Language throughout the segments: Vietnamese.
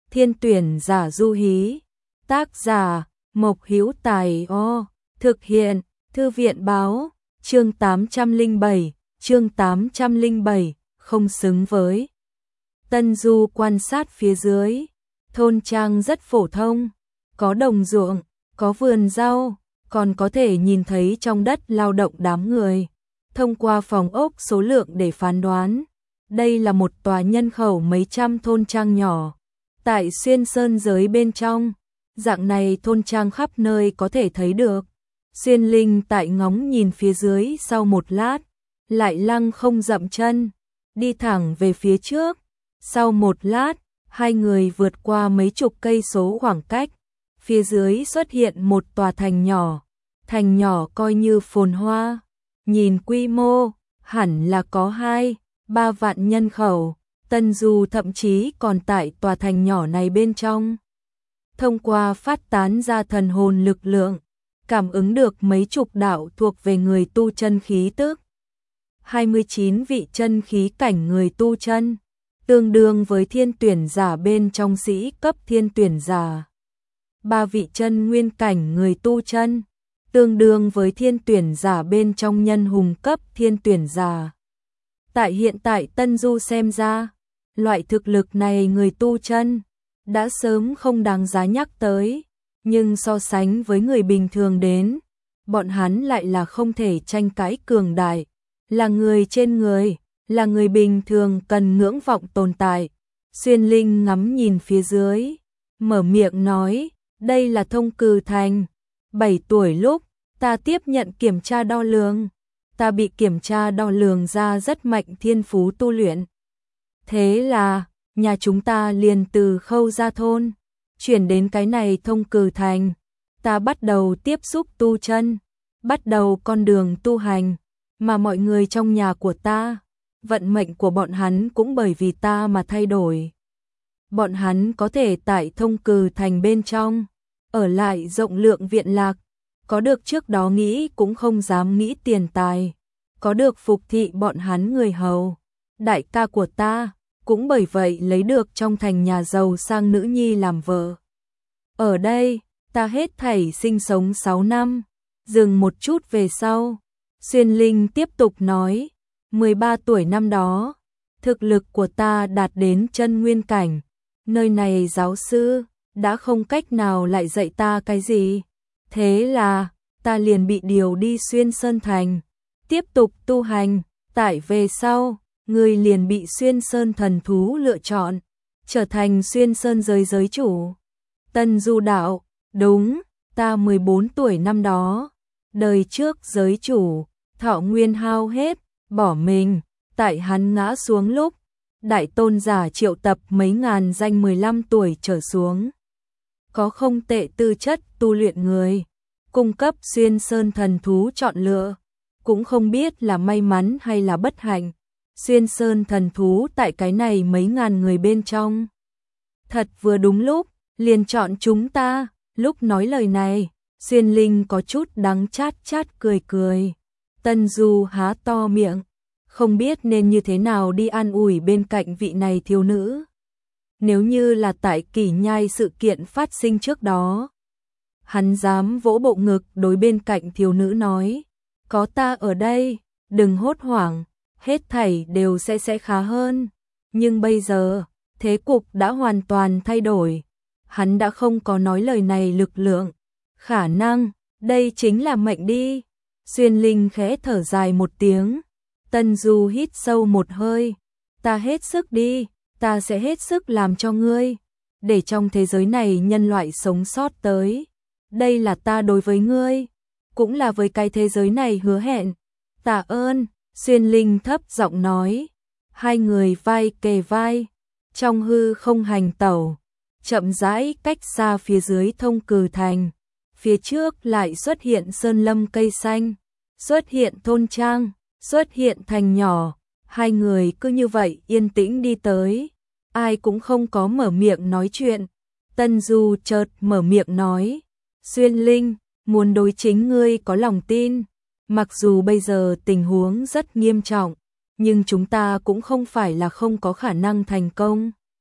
Thiên tuyển giả du hí. Tác giả Mộc Hữu Tài. Thực hiện Thư viện báo. Chương 807, chương 807, không xứng với. Tân Du quan sát phía dưới. Thôn trang rất phổ thông, có đồng ruộng, có vườn rau, còn có thể nhìn thấy trong đất lao động đám người. Thông qua phòng ốc số lượng để phán đoán, đây là một tòa nhân khẩu mấy trăm thôn trang nhỏ. Tại xuyên sơn giới bên trong, dạng này thôn trang khắp nơi có thể thấy được. Xuyên Linh tại ngóng nhìn phía dưới sau một lát, lại lăng không dậm chân, đi thẳng về phía trước. Sau một lát, hai người vượt qua mấy chục cây số khoảng cách, phía dưới xuất hiện một tòa thành nhỏ coi như phồn hoa, nhìn quy mô, hẳn là có 2-3 vạn nhân khẩu. Tân Du thậm chí còn tại tòa thành nhỏ này bên trong. Thông qua phát tán ra thần hồn lực lượng, cảm ứng được mấy chục đạo thuộc về người tu chân khí tức. 29 vị chân khí cảnh người tu chân, tương đương với thiên tuyển giả bên trong sĩ cấp thiên tuyển giả. 3 vị chân nguyên cảnh người tu chân, tương đương với thiên tuyển giả bên trong nhân hùng cấp thiên tuyển giả. Tại hiện tại Tân Du xem ra, loại thực lực này người tu chân đã sớm không đáng giá nhắc tới, nhưng so sánh với người bình thường đến, bọn hắn lại là không thể tranh cãi cường đại, là người trên người, là người bình thường cần ngưỡng vọng tồn tại. Xuyên Linh ngắm nhìn phía dưới, mở miệng nói, đây là Thông Cừ Thành. 7 tuổi lúc, ta tiếp nhận kiểm tra đo lường, ta bị kiểm tra đo lường ra rất mạnh thiên phú tu luyện. Thế là, nhà chúng ta liền từ Khâu Gia thôn chuyển đến cái này Thông Cừ Thành. Ta bắt đầu tiếp xúc tu chân, bắt đầu con đường tu hành, mà mọi người trong nhà của ta, vận mệnh của bọn hắn cũng bởi vì ta mà thay đổi. Bọn hắn có thể tại Thông Cừ Thành bên trong, ở lại rộng lượng viện lạc, có được trước đó nghĩ cũng không dám nghĩ tiền tài, có được phục thị bọn hắn người hầu. Đại ca của ta cũng bởi vậy lấy được trong thành nhà giàu sang nữ nhi làm vợ. Ở đây, ta hết thảy sinh sống 6 năm. Dừng một chút về sau, Xuyên Linh tiếp tục nói, 13 tuổi năm đó, thực lực của ta đạt đến chân nguyên cảnh. Nơi này giáo sư đã không cách nào lại dạy ta cái gì. Thế là, ta liền bị điều đi Xuyên Sơn Thành, tiếp tục tu hành. Tại về sau, người liền bị Xuyên Sơn thần thú lựa chọn, trở thành Xuyên Sơn giới giới chủ. Tân Du đạo, đúng, ta 14 tuổi năm đó, đời trước giới chủ, thọ nguyên hao hết, bỏ mình. Tại hắn ngã xuống lúc, đại tôn giả triệu tập mấy ngàn danh 15 tuổi trở xuống, có không tệ tư chất tu luyện người, cung cấp Xuyên Sơn thần thú chọn lựa. Cũng không biết là may mắn hay là bất hạnh, Xuyên Sơn thần thú tại cái này mấy ngàn người bên trong, thật vừa đúng lúc, liền chọn chúng ta. Lúc nói lời này, Xuyên Linh có chút đắng chát chát cười cười. Tân Du há to miệng, không biết nên như thế nào đi an ủi bên cạnh vị này thiếu nữ. Nếu như là tại Kỷ Nhai sự kiện phát sinh trước đó, hắn dám vỗ bộ ngực đối bên cạnh thiếu nữ nói, có ta ở đây, đừng hốt hoảng, hết thảy đều sẽ khá hơn. Nhưng bây giờ, thế cục đã hoàn toàn thay đổi. Hắn đã không có nói lời này lực lượng, khả năng, đây chính là mệnh đi. Xuyên Linh khẽ thở dài một tiếng. Tân Du hít sâu một hơi, ta hết sức đi, ta sẽ hết sức làm cho ngươi, để trong thế giới này nhân loại sống sót tới. Đây là ta đối với ngươi, cũng là với cái thế giới này hứa hẹn. Tạ ơn. Xuyên Linh thấp giọng nói. Hai người vai kề vai, trong hư không hành tẩu, chậm rãi cách xa phía dưới Thông Cừ Thành. Phía trước lại xuất hiện sơn lâm cây xanh, xuất hiện thôn trang, xuất hiện thành nhỏ. Hai người cứ như vậy yên tĩnh đi tới, ai cũng không có mở miệng nói chuyện. Tân Du chợt mở miệng nói, Xuyên Linh, muốn đối chính ngươi có lòng tin. Mặc dù bây giờ tình huống rất nghiêm trọng, nhưng chúng ta cũng không phải là không có khả năng thành công.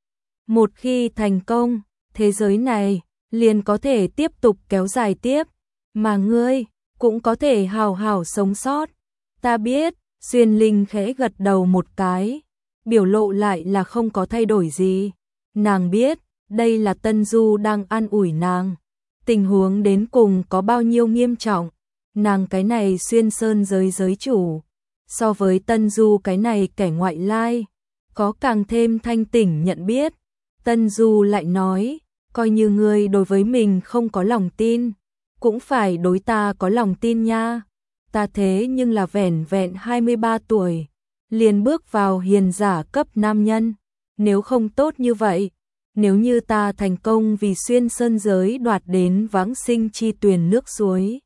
Một khi thành công, thế giới này liền có thể tiếp tục kéo dài tiếp, mà ngươi cũng có thể hào hào sống sót. Ta biết, Xuyên Linh khẽ gật đầu một cái, biểu lộ lại là không có thay đổi gì. Nàng biết, đây là Tân Du đang an ủi nàng. Tình huống đến cùng có bao nhiêu nghiêm trọng, nàng cái này Xuyên Sơn giới giới chủ, so với Tân Du cái này kẻ ngoại lai, có càng thêm thanh tỉnh nhận biết. Tân Du lại nói, coi như ngươi đối với mình không có lòng tin, cũng phải đối ta có lòng tin nha. Ta thế nhưng là vẻn vẹn 23 tuổi, liền bước vào hiền giả cấp nam nhân, nếu không tốt như vậy, nếu như ta thành công vì Xuyên Sơn giới đoạt đến vãng sinh chi tuyền nước suối,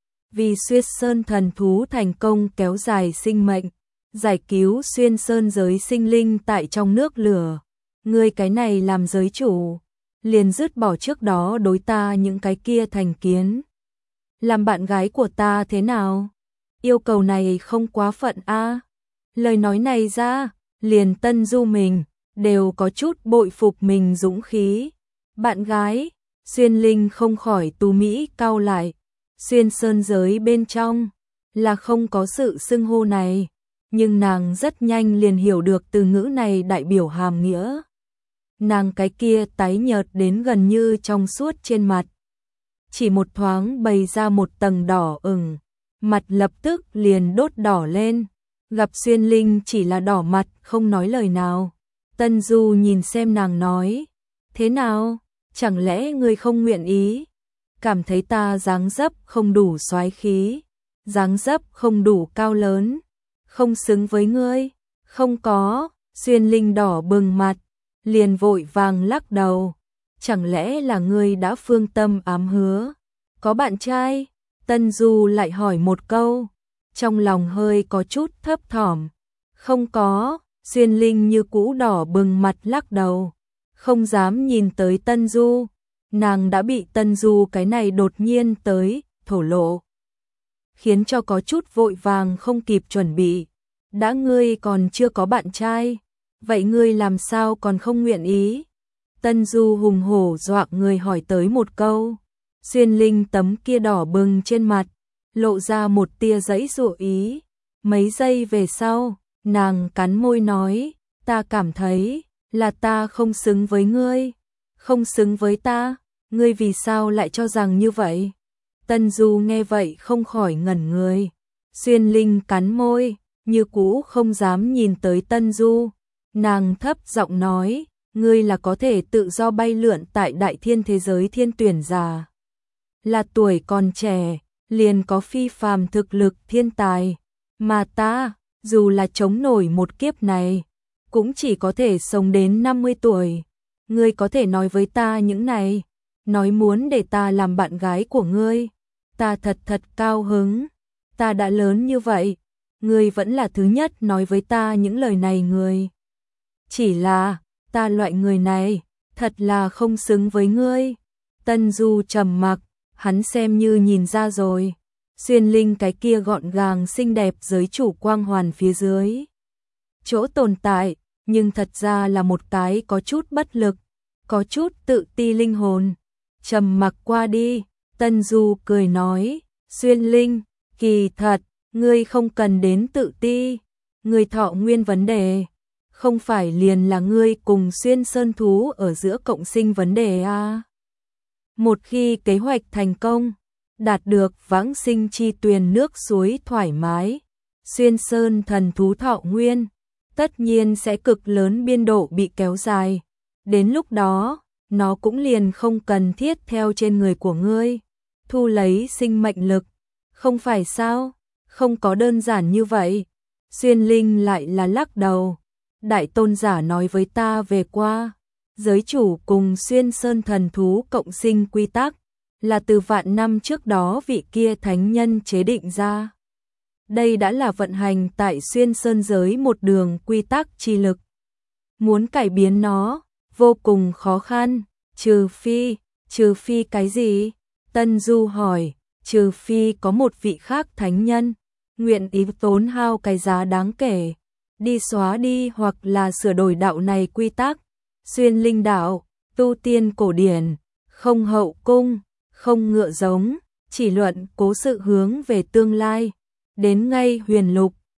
vì Xuyên Sơn thần thú thành công kéo dài sinh mệnh, giải cứu Xuyên Sơn giới sinh linh tại trong nước lửa, ngươi cái này làm giới chủ, liền dứt bỏ trước đó đối ta những cái kia thành kiến. Làm bạn gái của ta thế nào? Yêu cầu này không quá phận a. Lời nói này ra, liền Tân Du mình đều có chút bội phục mình dũng khí. Bạn gái, Xuyên Linh không khỏi tú mỹ cau lại. Xuyên Sơn giới bên trong là không có sự xưng hô này, nhưng nàng rất nhanh liền hiểu được từ ngữ này đại biểu hàm nghĩa. Nàng cái kia tái nhợt đến gần như trong suốt trên mặt, chỉ một thoáng bày ra một tầng đỏ ửng, mặt lập tức liền đốt đỏ lên. Gặp Xuyên Linh chỉ là đỏ mặt không nói lời nào. Tân Du nhìn xem nàng nói, thế nào, chẳng lẽ ngươi không nguyện ý? Cảm thấy ta dáng dấp không đủ soái khí, dáng dấp không đủ cao lớn, không xứng với ngươi? Không có. Xuyên Linh đỏ bừng mặt, liền vội vàng lắc đầu. Chẳng lẽ là ngươi đã phương tâm ám hứa, có bạn trai? Tân Du lại hỏi một câu, trong lòng hơi có chút thấp thỏm. Không có. Xuyên Linh như cũ đỏ bừng mặt lắc đầu, không dám nhìn tới Tân Du. Nàng đã bị Tân Du cái này đột nhiên tới thổ lộ, khiến cho có chút vội vàng không kịp chuẩn bị. Đã ngươi còn chưa có bạn trai, vậy ngươi làm sao còn không nguyện ý? Tân Du hùng hổ dọa người hỏi tới một câu. Xuyên Linh tấm kia đỏ bừng trên mặt, lộ ra một tia giãy giụa ý. Mấy giây về sau, nàng cắn môi nói, ta cảm thấy là ta không xứng với ngươi. Không xứng với ta? Ngươi vì sao lại cho rằng như vậy? Tân Du nghe vậy không khỏi ngẩn người. Xuyên Linh cắn môi, như cũ không dám nhìn tới Tân Du. Nàng thấp giọng nói, ngươi là có thể tự do bay lượn tại đại thiên thế giới thiên tuyển già, là tuổi còn trẻ, liền có phi phàm thực lực thiên tài, mà ta, dù là chống nổi một kiếp này, cũng chỉ có thể sống đến 50 tuổi. Ngươi có thể nói với ta những này, nói muốn để ta làm bạn gái của ngươi, ta thật thật cao hứng. Ta đã lớn như vậy, ngươi vẫn là thứ nhất nói với ta những lời này người. Chỉ là, ta loại người này, thật là không xứng với ngươi. Tân Du trầm mặc, hắn xem như nhìn ra rồi. Xuyên Linh cái kia gọn gàng xinh đẹp giới chủ quang hoàn phía dưới chỗ tồn tại, nhưng thật ra là một cái có chút bất lực, có chút tự ti linh hồn. Trầm mặc qua đi, Tân Du cười nói, Xuyên Linh, kỳ thật, ngươi không cần đến tự ti, ngươi thọ nguyên vấn đề, không phải liền là ngươi cùng Xuyên Sơn thú ở giữa cộng sinh vấn đề à? Một khi kế hoạch thành công, đạt được vãng sinh chi tuyền nước suối thoải mái, Xuyên Sơn thần thú thọ nguyên, tất nhiên sẽ cực lớn biên độ bị kéo dài. Đến lúc đó, nó cũng liền không cần thiết theo trên người của ngươi, thu lấy sinh mệnh lực, không phải sao? Không có đơn giản như vậy. Xuyên Linh lại là lắc đầu. Đại tôn giả nói với ta về qua, giới chủ cùng Xuyên Sơn thần thú cộng sinh quy tắc, là từ vạn năm trước đó vị kia thánh nhân chế định ra. Đây đã là vận hành tại Xuyên Sơn giới một đường quy tắc chi lực. Muốn cải biến nó, vô cùng khó khăn, trừ phi cái gì? Tân Du hỏi, trừ phi có một vị khác thánh nhân, nguyện ý tốn hao cái giá đáng kể, đi xóa đi hoặc là sửa đổi đạo này quy tắc. xuyên linh đạo, tu tiên cổ điển, không hậu cung, không ngựa giống, chỉ luận cố sự hướng về tương lai. Đến ngay huyền lục,